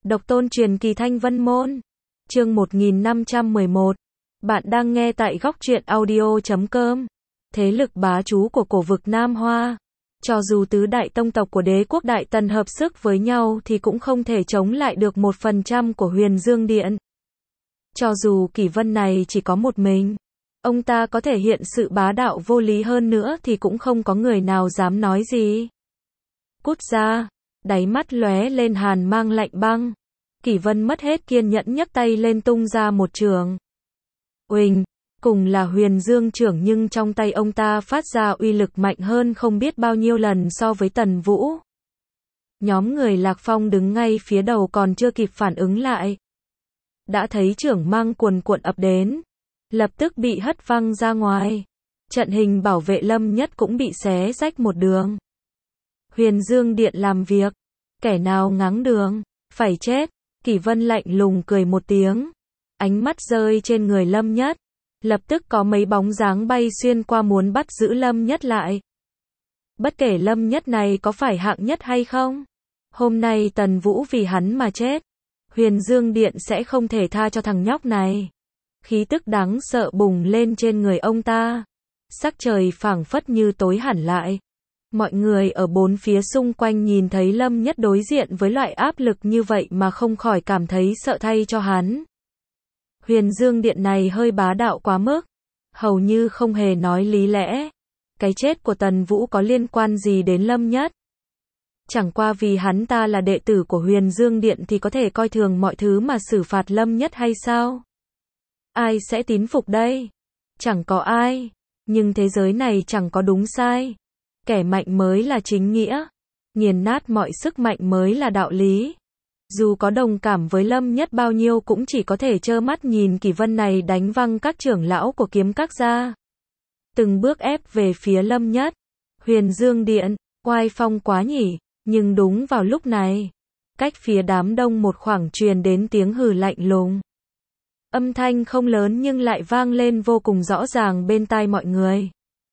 Độc tôn truyền kỳ Thanh Vân Môn. Chương 1511. Bạn đang nghe tại góc truyện audio.com. Thế lực bá chủ của cổ vực Nam Hoa. Cho dù tứ đại tông tộc của đế quốc Đại Tần hợp sức với nhau thì cũng không thể chống lại được 1% của Huyền Dương Điện. Cho dù Kỷ Vân này chỉ có một mình, ông ta có thể hiện sự bá đạo vô lý hơn nữa thì cũng không có người nào dám nói gì. Cút ra, đáy mắt lóe lên hàn mang lạnh băng. Kỷ Vân mất hết kiên nhẫn nhấc tay lên tung ra một trường. Uỳnh, cùng là Huyền Dương trưởng nhưng trong tay ông ta phát ra uy lực mạnh hơn không biết bao nhiêu lần so với Tần Vũ. Nhóm người Lạc Phong đứng ngay phía đầu còn chưa kịp phản ứng lại, đã thấy trưởng mang cuồn cuộn ập đến, lập tức bị hất văng ra ngoài. Trận hình bảo vệ Lâm Nhất cũng bị xé rách một đường. Huyền Dương Điện làm việc, kẻ nào ngáng đường, phải chết. Kỷ Vân lạnh lùng cười một tiếng, ánh mắt rơi trên người Lâm Nhất, lập tức có mấy bóng dáng bay xuyên qua muốn bắt giữ Lâm Nhất lại. Bất kể Lâm Nhất này có phải hạng nhất hay không, hôm nay Tần Vũ vì hắn mà chết, Huyền Dương Điện sẽ không thể tha cho thằng nhóc này. Khí tức đáng sợ bùng lên trên người ông ta, sắc trời phảng phất như tối hẳn lại. Mọi người ở bốn phía xung quanh nhìn thấy Lâm Nhất đối diện với loại áp lực như vậy mà không khỏi cảm thấy sợ thay cho hắn. Huyền Dương Điện này hơi bá đạo quá mức, hầu như không hề nói lý lẽ. Cái chết của Tần Vũ có liên quan gì đến Lâm Nhất? Chẳng qua vì hắn ta là đệ tử của Huyền Dương Điện thì có thể coi thường mọi thứ mà xử phạt Lâm Nhất hay sao? Ai sẽ tín phục đây? Chẳng có ai. Nhưng thế giới này chẳng có đúng sai. Kẻ mạnh mới là chính nghĩa, nghiền nát mọi sức mạnh mới là đạo lý. Dù có đồng cảm với Lâm Nhất bao nhiêu cũng chỉ có thể trơ mắt nhìn Kỷ Vân này đánh văng các trưởng lão của kiếm các gia. Từng bước ép về phía Lâm Nhất. Huyền Dương Điện, oai phong quá nhỉ, nhưng đúng vào lúc này, cách phía đám đông một khoảng truyền đến tiếng hừ lạnh lùng. Âm thanh không lớn nhưng lại vang lên vô cùng rõ ràng bên tai mọi người.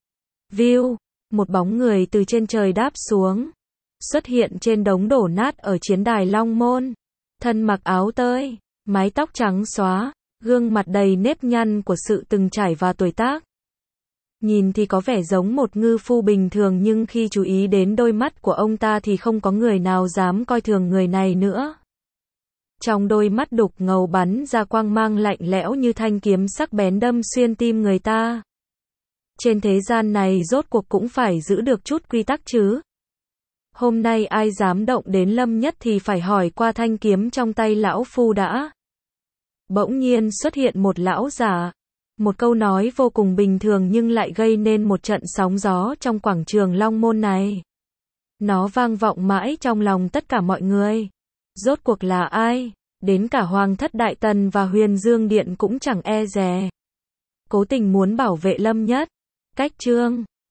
View. Một bóng người từ trên trời đáp xuống, xuất hiện trên đống đổ nát ở chiến đài Long Môn. Thân mặc áo tơi, mái tóc trắng xóa, gương mặt đầy nếp nhăn của sự từng trải và tuổi tác. Nhìn thì có vẻ giống một ngư phu bình thường nhưng khi chú ý đến đôi mắt của ông ta thì không có người nào dám coi thường người này nữa. Trong đôi mắt đục ngầu bắn ra quang mang lạnh lẽo như thanh kiếm sắc bén đâm xuyên tim người ta. Trên thế gian này rốt cuộc cũng phải giữ được chút quy tắc chứ. Hôm nay ai dám động đến Lâm Nhất thì phải hỏi qua thanh kiếm trong tay lão phu đã. Bỗng nhiên xuất hiện một lão giả. Một câu nói vô cùng bình thường nhưng lại gây nên một trận sóng gió trong quảng trường Long Môn này. Nó vang vọng mãi trong lòng tất cả mọi người. Rốt cuộc là ai? Đến cả Hoàng thất Đại Tần và Huyền Dương Điện cũng chẳng e dè. Cố tình muốn bảo vệ Lâm Nhất. Cách chương